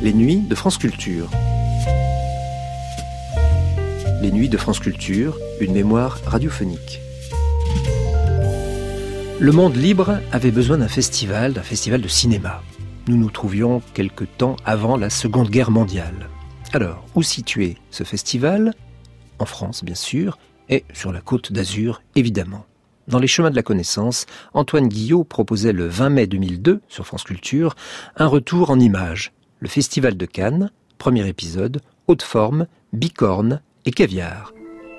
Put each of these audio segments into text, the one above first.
Les nuits de France Culture. Les nuits de France Culture, une mémoire radiophonique. Le monde libre avait besoin d'un festival de cinéma. Nous nous trouvions quelque temps avant la Seconde Guerre mondiale. Alors, où situer ce festival ? En France, bien sûr, et sur la Côte d'Azur, évidemment. Dans les chemins de la connaissance, Antoine Guillot proposait le 20 mai 2002, sur France Culture, un retour en images. Le Festival de Cannes, premier épisode, haute forme, bicorne et caviar.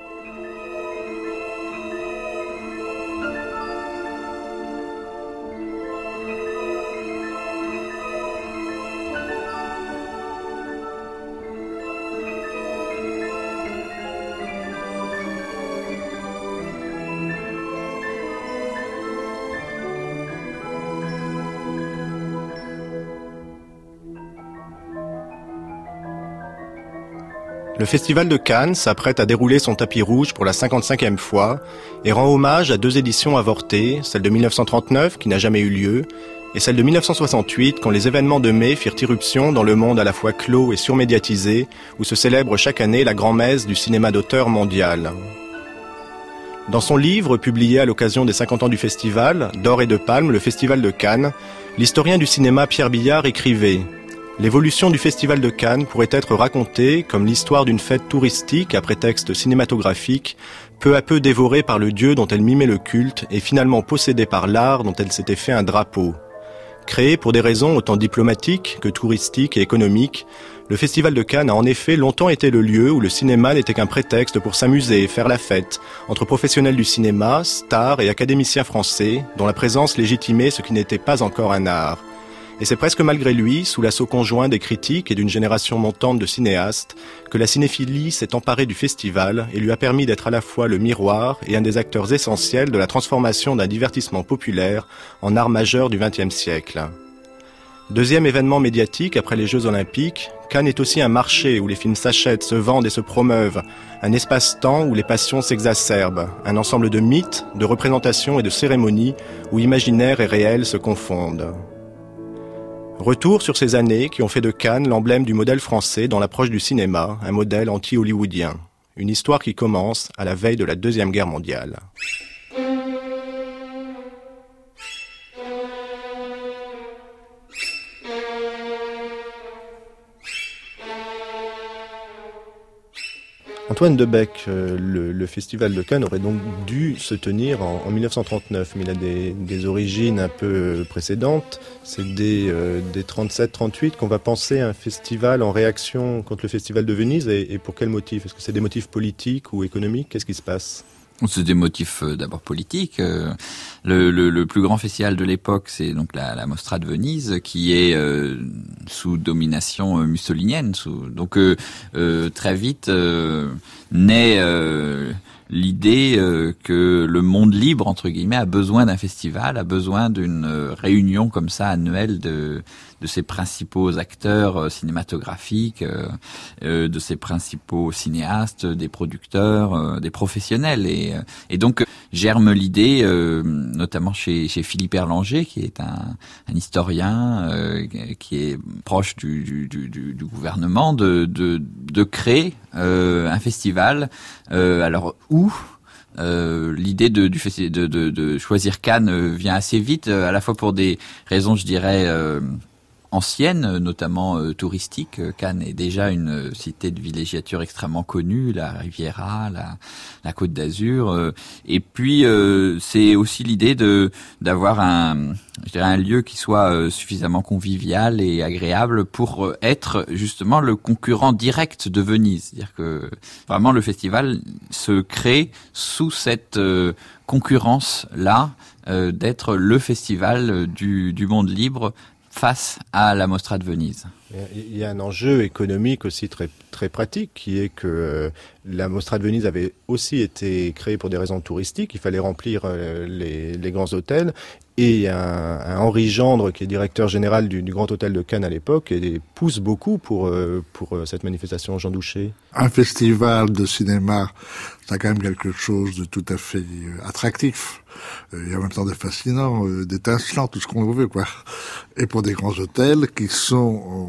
Le Festival de Cannes s'apprête à dérouler son tapis rouge pour la 55e fois et rend hommage à 2 éditions avortées, celle de 1939 qui n'a jamais eu lieu et celle de 1968 quand les événements de mai firent irruption dans le monde à la fois clos et surmédiatisé où se célèbre chaque année la grand-messe du cinéma d'auteur mondial. Dans son livre publié à l'occasion des 50 ans du festival, D'or et de palme, le Festival de Cannes, l'historien du cinéma Pierre Billard écrivait: l'évolution du Festival de Cannes pourrait être racontée comme l'histoire d'une fête touristique à prétexte cinématographique, peu à peu dévorée par le dieu dont elle mimait le culte et finalement possédée par l'art dont elle s'était fait un drapeau. Créé pour des raisons autant diplomatiques que touristiques et économiques, le Festival de Cannes a en effet longtemps été le lieu où le cinéma n'était qu'un prétexte pour s'amuser et faire la fête, entre professionnels du cinéma, stars et académiciens français, dont la présence légitimait ce qui n'était pas encore un art. Et c'est presque malgré lui, sous l'assaut conjoint des critiques et d'une génération montante de cinéastes, que la cinéphilie s'est emparée du festival et lui a permis d'être à la fois le miroir et un des acteurs essentiels de la transformation d'un divertissement populaire en art majeur du XXe siècle. Deuxième événement médiatique après les Jeux Olympiques, Cannes est aussi un marché où les films s'achètent, se vendent et se promeuvent, un espace-temps où les passions s'exacerbent, un ensemble de mythes, de représentations et de cérémonies où imaginaire et réel se confondent. Retour sur ces années qui ont fait de Cannes l'emblème du modèle français dans l'approche du cinéma, un modèle anti-hollywoodien. Une histoire qui commence à la veille de la Deuxième Guerre mondiale. Antoine Debec, le Festival de Cannes aurait donc dû se tenir en 1939, mais il a des origines un peu précédentes. C'est dès 37-38 qu'on va penser à un festival en réaction contre le Festival de Venise, et pour quel motif ? Est-ce que c'est des motifs politiques ou économiques ? Qu'est-ce qui se passe ? C'est des motifs d'abord politiques. Le plus grand festival de l'époque, c'est donc la Mostra de Venise, qui est sous domination mussolinienne. Donc très vite naît l'idée que le monde libre, entre guillemets, a besoin d'un festival, a besoin d'une réunion comme ça annuelle de ses principaux acteurs cinématographiques, de ses principaux cinéastes, des producteurs, des professionnels. Et donc germe l'idée, notamment chez Philippe Erlanger, qui est un historien qui est proche du gouvernement, de créer un festival. Alors où l'idée de choisir Cannes vient assez vite, à la fois pour des raisons, je dirais, anciennes, notamment touristiques. Cannes est déjà une cité de villégiature extrêmement connue, la Riviera, la Côte d'Azur. Et puis c'est aussi l'idée d'avoir un lieu qui soit suffisamment convivial et agréable pour être justement le concurrent direct de Venise. C'est-à-dire que vraiment le festival se crée sous cette concurrence-là, d'être le festival du monde libre face à la Mostra de Venise. Il y a un enjeu économique aussi très, très pratique, qui est que la Mostra de Venise avait aussi été créée pour des raisons touristiques. Il fallait remplir les grands hôtels. Et il y a un Henri Gendre, qui est directeur général du Grand Hôtel de Cannes à l'époque, et pousse beaucoup pour cette manifestation. Jean Douché. Un festival de cinéma, c'est quand même quelque chose de tout à fait attractif. Et en même temps de fascinant, d'étincelant, tout ce qu'on veut, quoi. Et pour des grands hôtels qui sont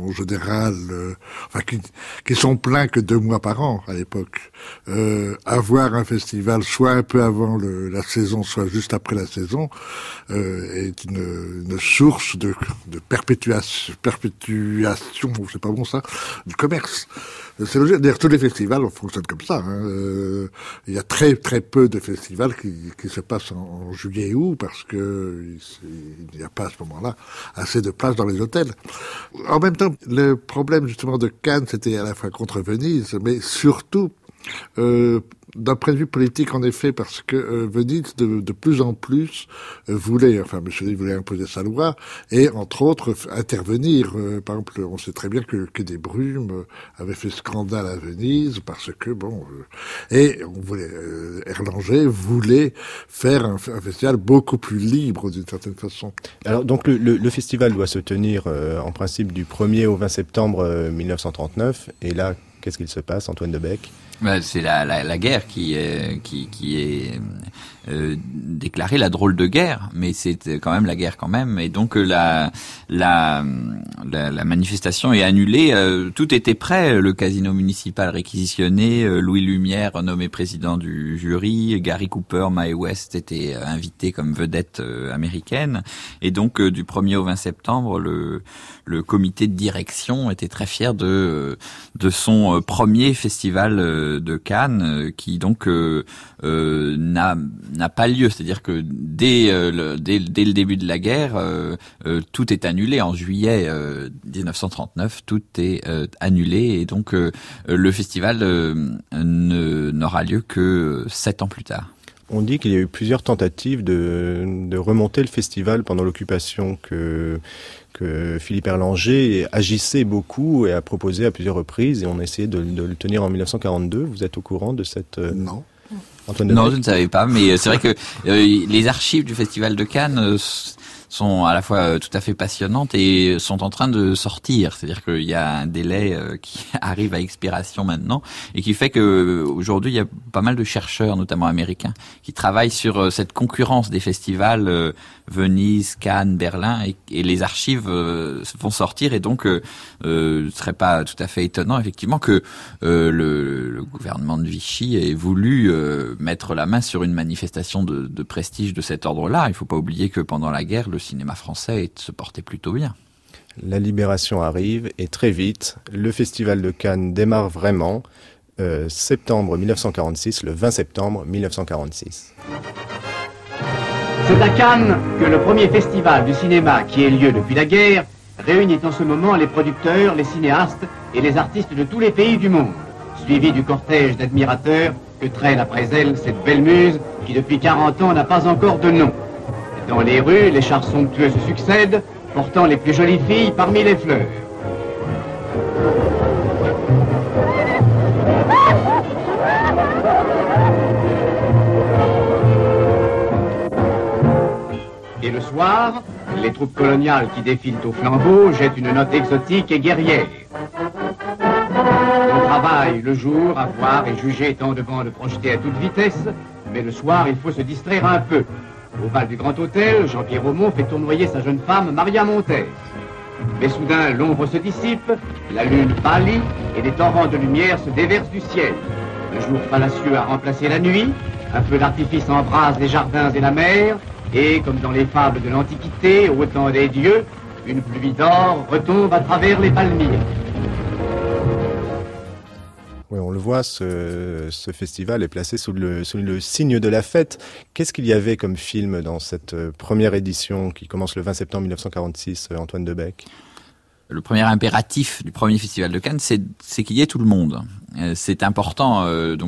en général, qui sont pleins que 2 mois par an à l'époque. Avoir un festival soit un peu avant la saison, soit juste après la saison, est une source de perpétuation, c'est pas bon ça, du commerce. C'est logique. D'ailleurs, tous les festivals fonctionnent comme ça. Il y a très très peu de festivals qui se passent en juillet et août parce que il n'y a pas à ce moment-là assez de place dans les hôtels. En même temps, le problème justement de Cannes, c'était à la fois contre Venise, mais surtout d'un point de vue politique, en effet, parce que Venise, de plus en plus, voulait imposer sa loi, et entre autres, intervenir. Par exemple, on sait très bien que des brumes avaient fait scandale à Venise, parce que, et on voulait, Erlanger voulait faire un festival beaucoup plus libre, d'une certaine façon. Alors, donc, le festival doit se tenir, en principe, du 1er au 20 septembre 1939, et là, qu'est-ce qu'il se passe, Antoine Debec ? C'est la guerre qui est déclarée, la drôle de guerre, mais c'est quand même la guerre quand même, et donc la manifestation est annulée. Tout était prêt, le casino municipal réquisitionné, Louis Lumière nommé président du jury, Gary Cooper, Mae West étaient invités comme vedettes américaines, et donc du 1er au 20 septembre, le comité de direction était très fier de son premier festival de Cannes, qui donc n'a pas lieu. C'est-à-dire que dès le début de la guerre, tout est annulé. En juillet 1939, tout est annulé, et donc le festival n'aura lieu que 7 ans plus tard. On dit qu'il y a eu plusieurs tentatives de remonter le festival pendant l'occupation, que Philippe Erlanger agissait beaucoup et a proposé à plusieurs reprises, et on a essayé de le tenir en 1942. Vous êtes au courant de cette... Non. Antoine Debec ? Non, je ne savais pas, mais c'est vrai que les archives du Festival de Cannes sont à la fois tout à fait passionnantes et sont en train de sortir. C'est-à-dire qu'il y a un délai qui arrive à expiration maintenant, et qui fait que aujourd'hui il y a pas mal de chercheurs, notamment américains, qui travaillent sur cette concurrence des festivals Venise, Cannes, Berlin, et les archives vont sortir, et donc ce serait pas tout à fait étonnant effectivement que le gouvernement de Vichy ait voulu mettre la main sur une manifestation de prestige de cet ordre-là. Il faut pas oublier que pendant la guerre, le cinéma français se portait plutôt bien. La libération arrive, et très vite, le Festival de Cannes démarre vraiment, septembre 1946, le 20 septembre 1946. C'est à Cannes que le premier festival du cinéma qui ait lieu depuis la guerre réunit en ce moment les producteurs, les cinéastes et les artistes de tous les pays du monde, suivi du cortège d'admirateurs que traîne après elle cette belle muse qui depuis 40 ans n'a pas encore de nom. Dans les rues, les chars somptueux se succèdent, portant les plus jolies filles parmi les fleurs. Et le soir, les troupes coloniales qui défilent au flambeau jettent une note exotique et guerrière. On travaille le jour à voir et juger tant de bandes projetées à toute vitesse, mais le soir, il faut se distraire un peu. Au bal du Grand Hôtel, Jean-Pierre Aumont fait tournoyer sa jeune femme, Maria Montez. Mais soudain, l'ombre se dissipe, la lune pâlit et des torrents de lumière se déversent du ciel. Le jour fallacieux a remplacé la nuit, un feu d'artifice embrase les jardins et la mer, et, comme dans les fables de l'Antiquité, au temps des dieux, une pluie d'or retombe à travers les palmiers. Oui, on le voit, ce festival est placé sous le signe de la fête. Qu'est-ce qu'il y avait comme film dans cette première édition qui commence le 20 septembre 1946, Antoine Debec ? Le premier impératif du premier festival de Cannes, c'est qu'il y ait tout le monde. C'est important.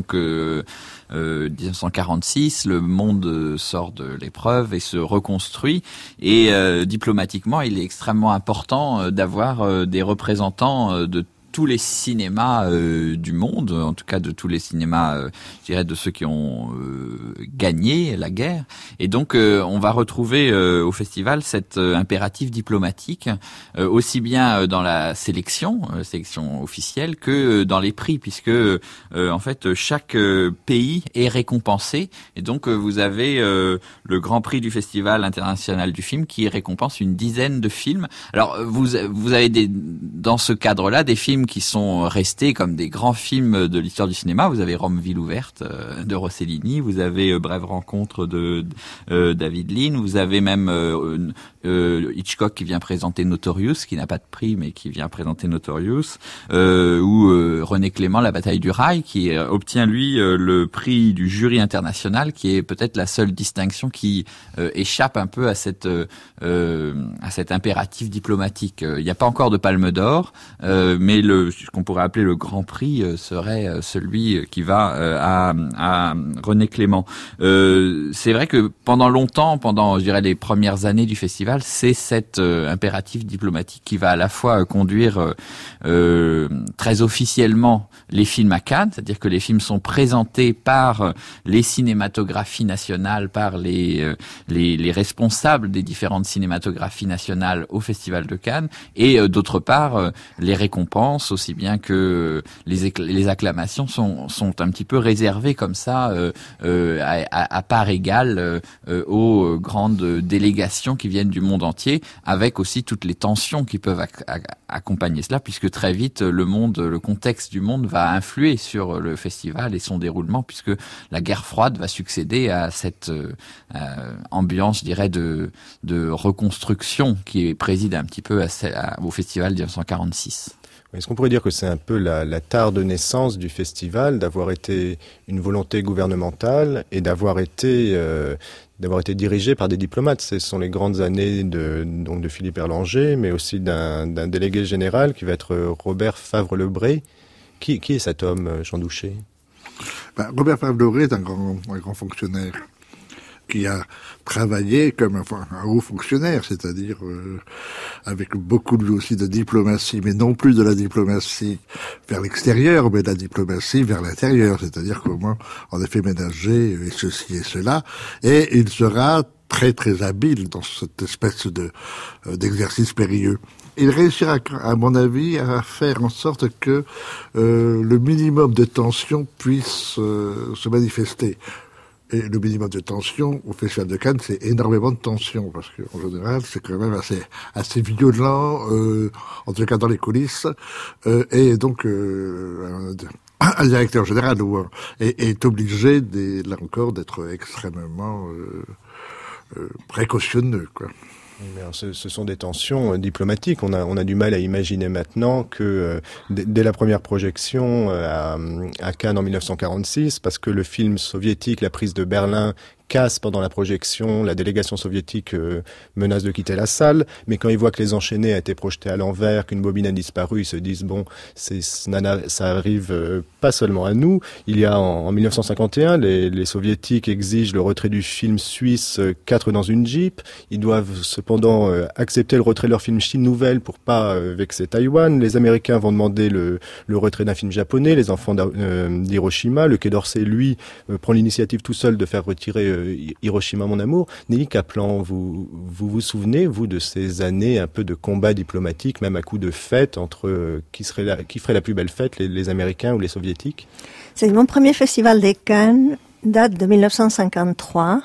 1946, le monde sort de l'épreuve et se reconstruit. Et diplomatiquement, il est extrêmement important d'avoir des représentants de tous les cinémas du monde, en tout cas de tous les cinémas, je dirais, de ceux qui ont gagné la guerre. Et donc on va retrouver au festival cet impératif diplomatique aussi bien dans la sélection officielle que dans les prix, puisque en fait chaque pays est récompensé. Et donc vous avez le Grand Prix du Festival international du film qui récompense une dizaine de films. Alors vous avez dans ce cadre-là des films qui sont restés comme des grands films de l'histoire du cinéma. Vous avez Rome, ville ouverte de Rossellini, vous avez Brève rencontre de David Lean, vous avez même Hitchcock qui vient présenter Notorious, qui n'a pas de prix mais qui vient présenter Notorious, ou René Clément, La bataille du rail, qui obtient lui le prix du jury international, qui est peut-être la seule distinction qui échappe un peu à cet impératif diplomatique. Il n'y a pas encore de Palme d'Or, mais ce qu'on pourrait appeler le Grand Prix serait celui qui va à René Clément. C'est vrai que pendant je dirais les premières années du festival, c'est cet impératif diplomatique qui va à la fois conduire très officiellement les films à Cannes, c'est-à-dire que les films sont présentés par les cinématographies nationales, par les responsables des différentes cinématographies nationales au Festival de Cannes, et d'autre part les récompenses aussi bien que les acclamations sont un petit peu réservées comme ça à part égale aux grandes délégations qui viennent du monde entier, avec aussi toutes les tensions qui peuvent accompagner cela, puisque très vite le contexte du monde va influer sur le festival et son déroulement, puisque la guerre froide va succéder à cette ambiance, je dirais, de reconstruction qui préside un petit peu au festival de 1946. Est-ce qu'on pourrait dire que c'est un peu la tare de naissance du festival, d'avoir été une volonté gouvernementale et d'avoir été dirigé par des diplomates? Ce sont les grandes années de Philippe Erlanger, mais aussi d'un délégué général qui va être Robert Favre-Lebré. Qui est cet homme, Jean Douchet? Robert Favre-Lebré est un grand fonctionnaire qui a travaillé comme un haut fonctionnaire, c'est-à-dire avec beaucoup lui aussi de diplomatie, mais non plus de la diplomatie vers l'extérieur, mais de la diplomatie vers l'intérieur, c'est-à-dire comment en effet ménager ceci et cela, et il sera très très habile dans cette espèce d'exercice périlleux. Il réussira, à mon avis, à faire en sorte que le minimum de tension puisse se manifester. Et le minimum de tension au Festival de Cannes, c'est énormément de tension, parce qu'en général, c'est quand même assez violent, en tout cas dans les coulisses, et donc un directeur général est obligé, là encore, d'être extrêmement précautionneux, quoi. Alors, ce sont des tensions diplomatiques. On a du mal à imaginer maintenant que dès la première projection à Cannes en 1946, parce que le film soviétique, La prise de Berlin, casse pendant la projection, la délégation soviétique menace de quitter la salle, mais quand ils voient que Les Enchaînés a été projeté à l'envers, qu'une bobine a disparu, ils se disent bon, ça arrive pas seulement à nous. Il y a en 1951, les soviétiques exigent le retrait du film suisse 4 dans une Jeep. Ils doivent cependant accepter le retrait de leur film Chine Nouvelle pour pas vexer Taïwan. Les Américains vont demander le retrait d'un film japonais, Les Enfants d'Hiroshima. Le Quai d'Orsay, lui, prend l'initiative tout seul de faire retirer Hiroshima mon amour. Nelly Kaplan, vous vous souvenez, vous, de ces années un peu de combat diplomatique, même à coup de fête entre qui ferait la plus belle fête, les Américains ou les Soviétiques? C'est mon premier festival de Cannes, date de 1953.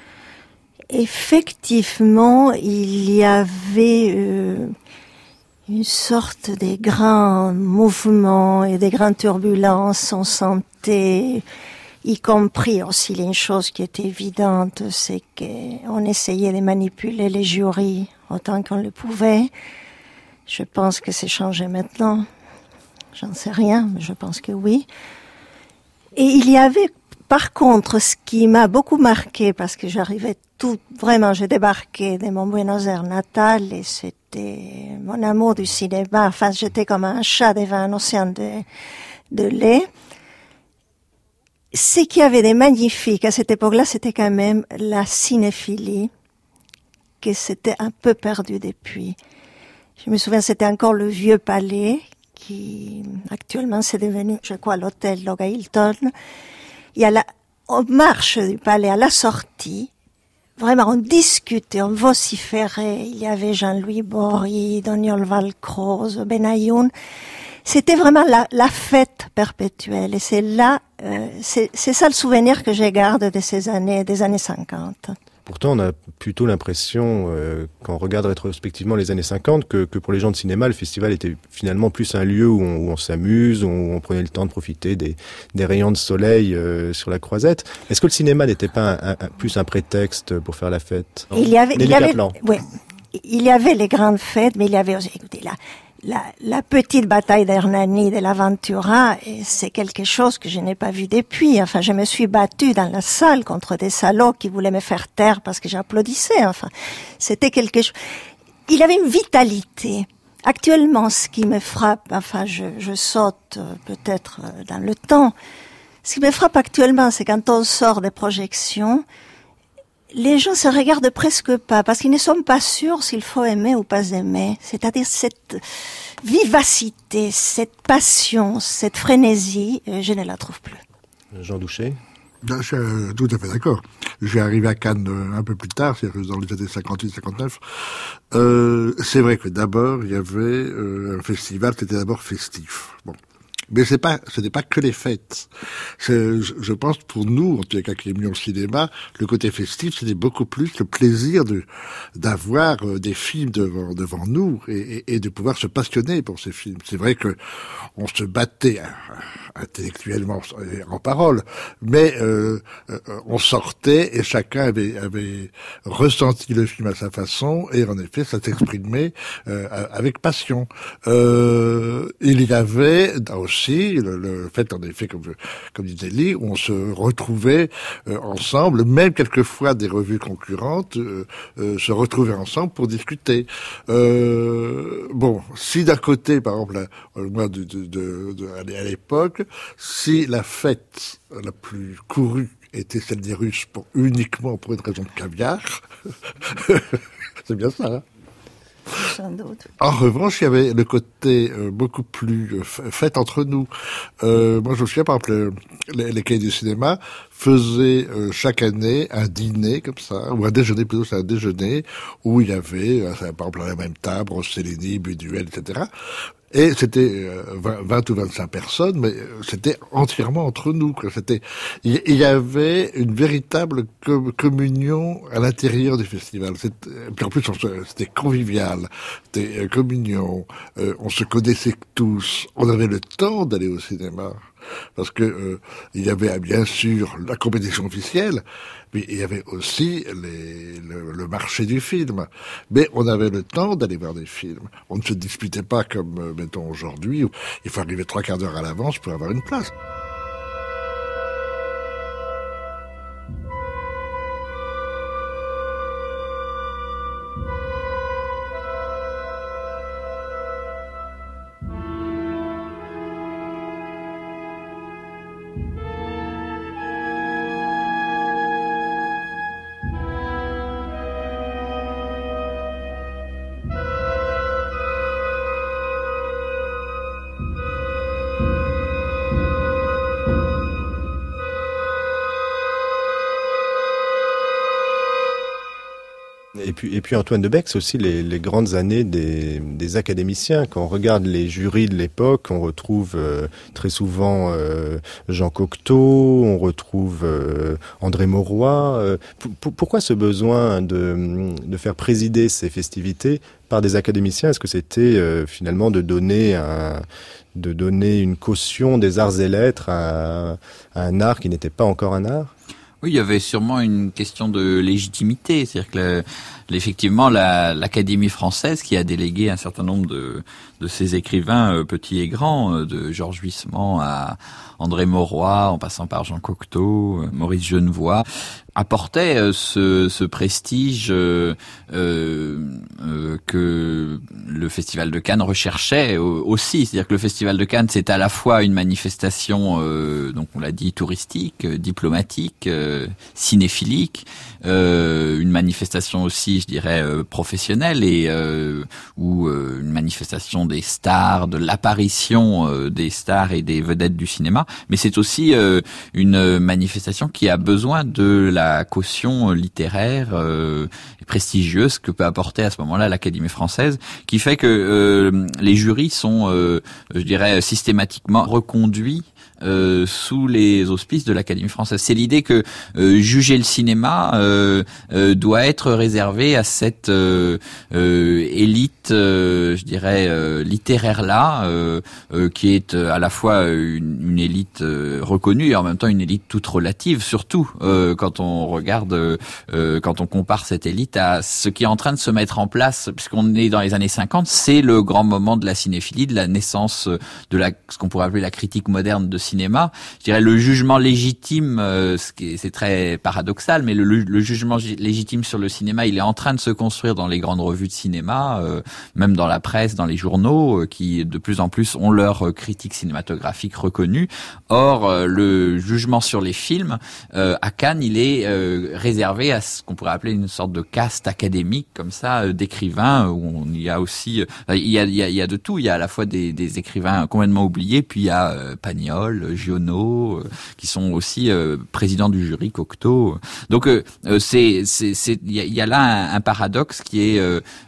Effectivement, il y avait une sorte de grands mouvements et des grandes turbulences. On sentait, y compris aussi une chose qui était évidente, c'est qu'on essayait de manipuler les jurys autant qu'on le pouvait. Je pense que c'est changé maintenant. J'en sais rien, mais je pense que oui. Et il y avait, par contre, ce qui m'a beaucoup marqué, parce que j'ai débarqué de mon Buenos Aires natal, et c'était mon amour du cinéma. Enfin, j'étais comme un chat devant un océan de lait. Ce qu'il y avait de magnifique à cette époque-là, c'était quand même la cinéphilie, que c'était un peu perdu depuis. Je me souviens, c'était encore le vieux palais, qui actuellement c'est devenu, je crois, l'hôtel Loga Hilton. Il y a aux marches du palais, à la sortie, vraiment, on discutait, on vociférait. Il y avait Jean-Louis Bory, Doniol Valcroze, Benayoun. C'était vraiment la fête perpétuelle. Et c'est là, c'est ça le souvenir que je garde de ces années, des années 50. Pourtant, on a plutôt l'impression, quand on regarde rétrospectivement les années 50, que pour les gens de cinéma, le festival était finalement plus un lieu où on s'amuse, où on prenait le temps de profiter des rayons de soleil sur la Croisette. Est-ce que le cinéma n'était pas plus un prétexte pour faire la fête? Il y avait les grandes fêtes, mais il y avait aussi, écoutez, la petite bataille d'Hernani de l'Aventura, et c'est quelque chose que je n'ai pas vu depuis. Enfin, je me suis battue dans la salle contre des salauds qui voulaient me faire taire parce que j'applaudissais. Enfin, c'était quelque chose. Il avait une vitalité. Actuellement, ce qui me frappe, enfin, je saute peut-être dans le temps. Ce qui me frappe actuellement, c'est quand on sort des projections, les gens se regardent presque pas, parce qu'ils ne sont pas sûrs s'il faut aimer ou pas aimer. C'est-à-dire cette vivacité, cette passion, cette frénésie, je ne la trouve plus. Jean Douchet? Je suis tout à fait d'accord. J'ai arrivé à Cannes un peu plus tard, c'est-à-dire dans les années 58-59. C'est vrai que d'abord, il y avait un festival, c'était d'abord festif. Bon. Mais ce n'est pas que les fêtes. Je pense pour nous, en tout cas qui aimions le cinéma, le côté festif, c'était beaucoup plus le plaisir d'avoir des films devant nous et de pouvoir se passionner pour ces films. C'est vrai que on se battait intellectuellement en parole, mais on sortait et chacun avait ressenti le film à sa façon et en effet ça s'exprimait avec passion. Il y avait aussi le fait, en effet, comme disait Lee, où on se retrouvait ensemble, même quelquefois des revues concurrentes se retrouvaient ensemble pour discuter. Bon, si d'un côté, par exemple, moi, à l'époque, si la fête la plus courue était celle des Russes uniquement pour une raison de caviar, c'est bien ça, hein? Sans doute. En revanche, il y avait le côté beaucoup plus fête entre nous. Moi, je me souviens, par exemple, les cahiers du cinéma faisaient chaque année un dîner comme ça, ou un déjeuner plutôt, c'est un déjeuner, où il y avait, par exemple, à la même table, Rossellini, Buñuel, etc. Et c'était 20 ou 25 personnes, mais c'était entièrement entre nous, quoi. Il y avait une véritable communion à l'intérieur du festival. Puis en plus, c'était convivial, c'était communion. On se connaissait tous. On avait le temps d'aller au cinéma. Parce que il y avait bien sûr la compétition officielle, mais il y avait aussi le marché du film. Mais on avait le temps d'aller voir des films. On ne se disputait pas comme, mettons, aujourd'hui, où il faut arriver 3/4 d'heure à l'avance pour avoir une place. Et puis Antoine Debec, c'est aussi les grandes années des académiciens. Quand on regarde les jurys de l'époque, on retrouve très souvent Jean Cocteau, on retrouve André Mauroy. Pourquoi ce besoin de faire présider ces festivités par des académiciens? Est-ce que c'était finalement de donner une caution des arts et lettres à un art qui n'était pas encore un art? Oui, il y avait sûrement une question de légitimité, c'est-à-dire que effectivement l'Académie française qui a délégué un certain nombre de ses écrivains petits et grands, de Georges Huysmans à André Mauroy, en passant par Jean Cocteau, Maurice Genevoix, apportait ce prestige que le Festival de Cannes recherchait aussi. C'est-à-dire que le Festival de Cannes, c'est à la fois une manifestation, donc on l'a dit, touristique, diplomatique, cinéphilique, une manifestation aussi, je dirais, professionnelle ou une manifestation des stars, de l'apparition des stars et des vedettes du cinéma. Mais c'est aussi une manifestation qui a besoin de la la caution littéraire et prestigieuse que peut apporter à ce moment-là l'Académie française, qui fait que les jurys sont, je dirais, systématiquement reconduits sous les auspices de l'Académie française. C'est l'idée que juger le cinéma doit être réservé à cette élite, je dirais, littéraire-là, qui est à la fois une élite reconnue et en même temps une élite toute relative, surtout quand on regarde, quand on compare cette élite à ce qui est en train de se mettre en place, puisqu'on est dans les années 50, c'est le grand moment de la cinéphilie, de la naissance de ce qu'on pourrait appeler la critique moderne de cinéma. Je dirais le jugement légitime, c'est très paradoxal, mais le jugement légitime sur le cinéma, il est en train de se construire dans les grandes revues de cinéma, même dans la presse, dans les journaux, qui de plus en plus ont leur critique cinématographique reconnue. Or, le jugement sur les films, à Cannes, il est réservé à ce qu'on pourrait appeler une sorte de caste académique, comme ça, d'écrivains, où il y a aussi, il y a de tout. Il y a à la fois des écrivains complètement oubliés, puis il y a Pagnol, Giono, qui sont aussi présidents du jury, Cocteau. Donc il y a là un paradoxe qui est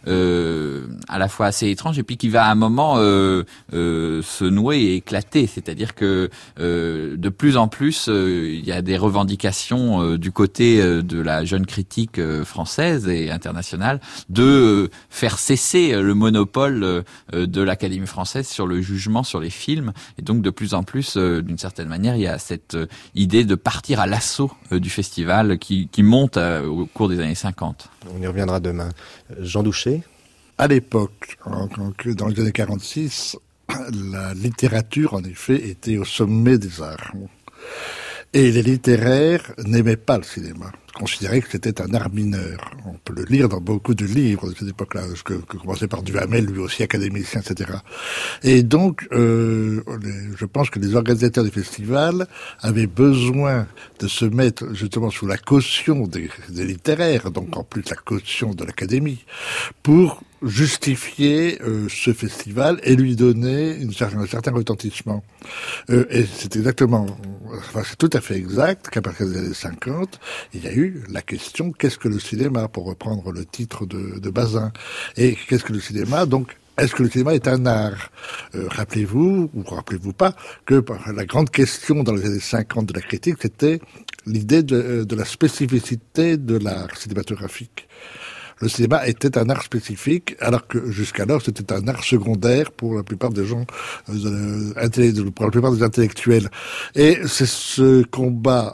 à la fois assez étrange et puis qui va à un moment se nouer et éclater. C'est-à-dire que de plus en plus il y a des revendications du côté de la jeune critique française et internationale de faire cesser le monopole de l'Académie française sur le jugement sur les films, et donc de plus en plus d'une certaine manière, il y a cette idée de partir à l'assaut du festival qui monte au cours des années 50. On y reviendra demain. Jean Douché. À l'époque, dans les années 46, la littérature, en effet, était au sommet des arts. Et les littéraires n'aimaient pas le cinéma, considéraient que c'était un art mineur. On peut le lire dans beaucoup de livres de cette époque-là, que commençait par Duhamel, lui aussi académicien, etc. Et donc, je pense que les organisateurs des festivals avaient besoin de se mettre justement sous la caution des littéraires, donc en plus la caution de l'Académie, pour justifier ce festival et lui donner un certain retentissement. Et c'est c'est tout à fait exact qu'à partir des années 50, il y a eu la question « Qu'est-ce que le cinéma ?» pour reprendre le titre de Bazin. Et qu'est-ce que le cinéma ? Donc, est-ce que le cinéma est un art ? Rappelez-vous, ou rappelez-vous pas, que la grande question dans les années 50 de la critique, c'était l'idée de la spécificité de l'art cinématographique. Le cinéma était un art spécifique, alors que jusqu'alors c'était un art secondaire pour la plupart des gens, pour la plupart des intellectuels. Et c'est ce combat,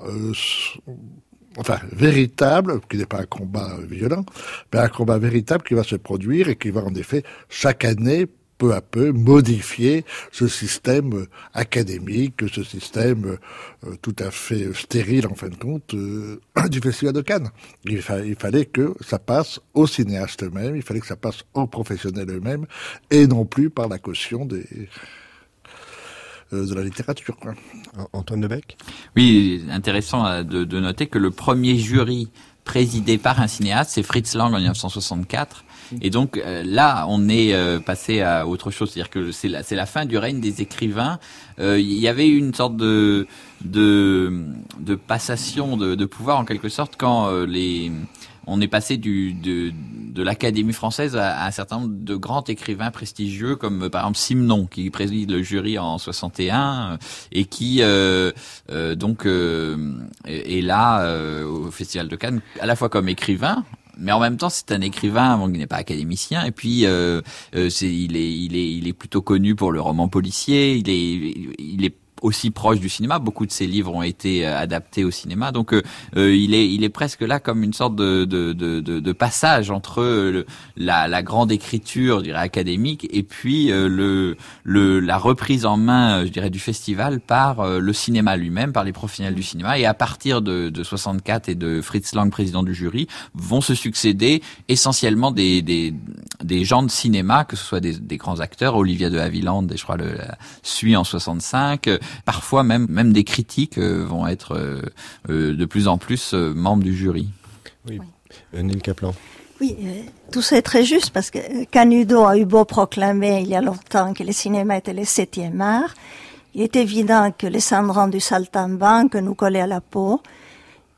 véritable, qui n'est pas un combat violent, mais un combat véritable qui va se produire et qui va en effet chaque année peu à peu modifier ce système académique, ce système tout à fait stérile en fin de compte du Festival de Cannes. Il fallait que ça passe aux cinéastes eux-mêmes, il fallait que ça passe aux professionnels eux-mêmes, et non plus par la caution de la littérature. Antoine Debec ? Oui, intéressant de noter que le premier jury présidé par un cinéaste, c'est Fritz Lang en 1964. Et donc là, on est passé à autre chose, c'est-à-dire que c'est la fin du règne des écrivains. Il y avait une sorte de passation de pouvoir en quelque sorte quand on est passé de l'Académie française à un certain nombre de grands écrivains prestigieux comme par exemple Simenon qui préside le jury en 61 et qui est là au Festival de Cannes à la fois comme écrivain. Mais en même temps, c'est un écrivain qui n'est pas académicien. Et puis, il est plutôt connu pour le roman policier. Il est aussi proche du cinéma. Beaucoup de ses livres ont été adaptés au cinéma. Donc, il est presque là comme une sorte de passage entre la grande écriture, je dirais, académique, et puis la reprise en main, je dirais, du festival par le cinéma lui-même, par les professionnels du cinéma. Et à partir de 64 et de Fritz Lang, président du jury, vont se succéder essentiellement des gens de cinéma, que ce soit des grands acteurs, Olivia de Havilland, je crois, suit en 65. Parfois même des critiques vont être de plus en plus membres du jury. Oui, Neil Kaplan. Oui, tout ça est très juste parce que Canudo a eu beau proclamer il y a longtemps que le cinéma était le 7e art. Il est évident que les cendrons du saltimbanque nous collaient à la peau.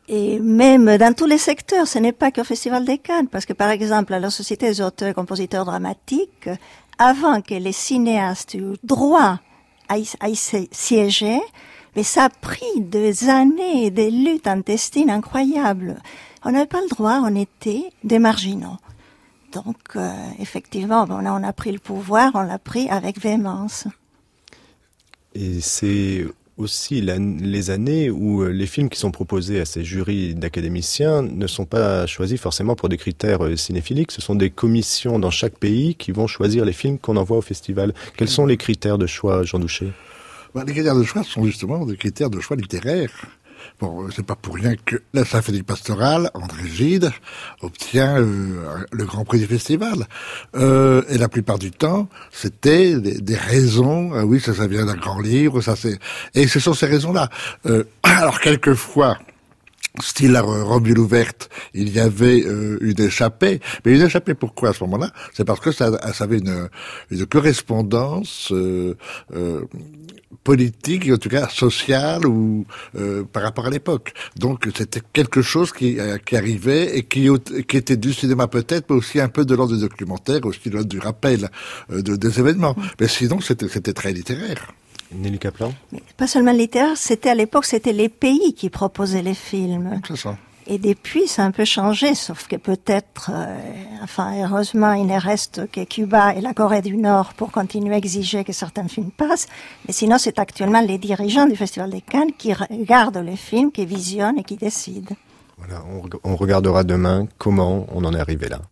Et même dans tous les secteurs, ce n'est pas qu'au Festival de Cannes, parce que par exemple, à la Société des auteurs et compositeurs dramatiques, avant que les cinéastes aient droit à y siéger, mais ça a pris des années, des luttes intestines incroyables. On n'avait pas le droit, on était des marginaux. Donc, effectivement, on a pris le pouvoir, on l'a pris avec véhémence. Et c'est aussi les années où les films qui sont proposés à ces jurys d'académiciens ne sont pas choisis forcément pour des critères cinéphiliques. Ce sont des commissions dans chaque pays qui vont choisir les films qu'on envoie au festival. Quels sont les critères de choix, Jean Douchet ? Les critères de choix sont justement des critères de choix littéraires. Bon, c'est pas pour rien que la symphonie pastorale, André Gide, obtient le grand prix du festival. Et la plupart du temps, c'était des raisons. Oui, ça vient d'un grand livre. Et ce sont ces raisons-là. Alors quelquefois, style la Romule ouverte, il y avait une échappée. Mais une échappée, pourquoi à ce moment-là ? C'est parce que ça avait une correspondance politique, en tout cas sociale, ou par rapport à l'époque. Donc c'était quelque chose qui arrivait et qui était du cinéma peut-être, mais aussi un peu de l'ordre du documentaire, aussi de l'ordre du rappel des événements. Mais sinon, c'était très littéraire. Nelly Kaplan ? Pas seulement littéraire, à l'époque, c'était les pays qui proposaient les films. C'est ça. Et depuis, ça a un peu changé, sauf que peut-être, heureusement, il ne reste que Cuba et la Corée du Nord pour continuer à exiger que certains films passent. Mais sinon, c'est actuellement les dirigeants du Festival de Cannes qui regardent les films, qui visionnent et qui décident. Voilà, on regardera demain comment on en est arrivé là.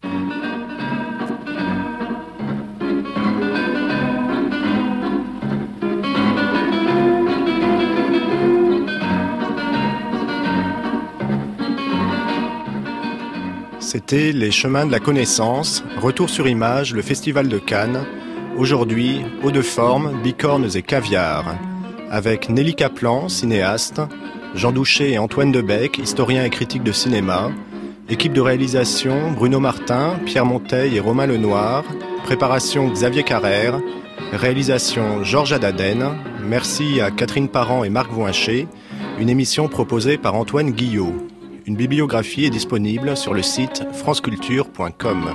C'était Les Chemins de la Connaissance, retour sur image, le Festival de Cannes. Aujourd'hui, eau de forme, bicornes et caviar. Avec Nelly Kaplan, cinéaste, Jean Douchet et Antoine Debec, historien et critique de cinéma. Équipe de réalisation, Bruno Martin, Pierre Monteil et Romain Lenoir. Préparation, Xavier Carrère. Réalisation, Georges Adaden. Merci à Catherine Parent et Marc Voincher. Une émission proposée par Antoine Guillot. Une bibliographie est disponible sur le site franceculture.com.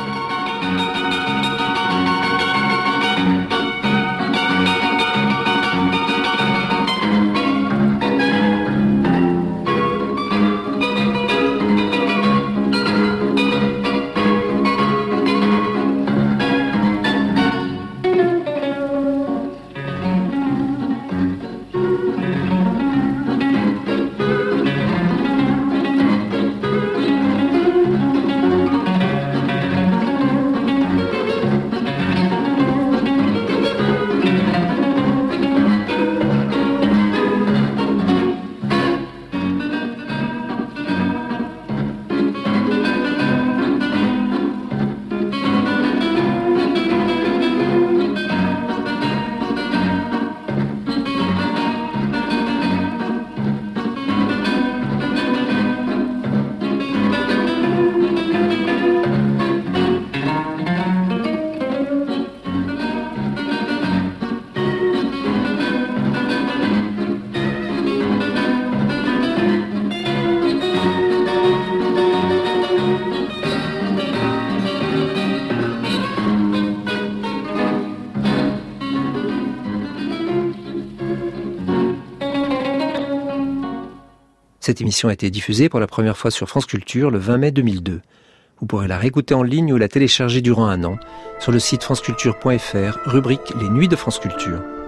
Cette émission a été diffusée pour la première fois sur France Culture le 20 mai 2002. Vous pourrez la réécouter en ligne ou la télécharger durant un an sur le site franceculture.fr, rubrique Les Nuits de France Culture.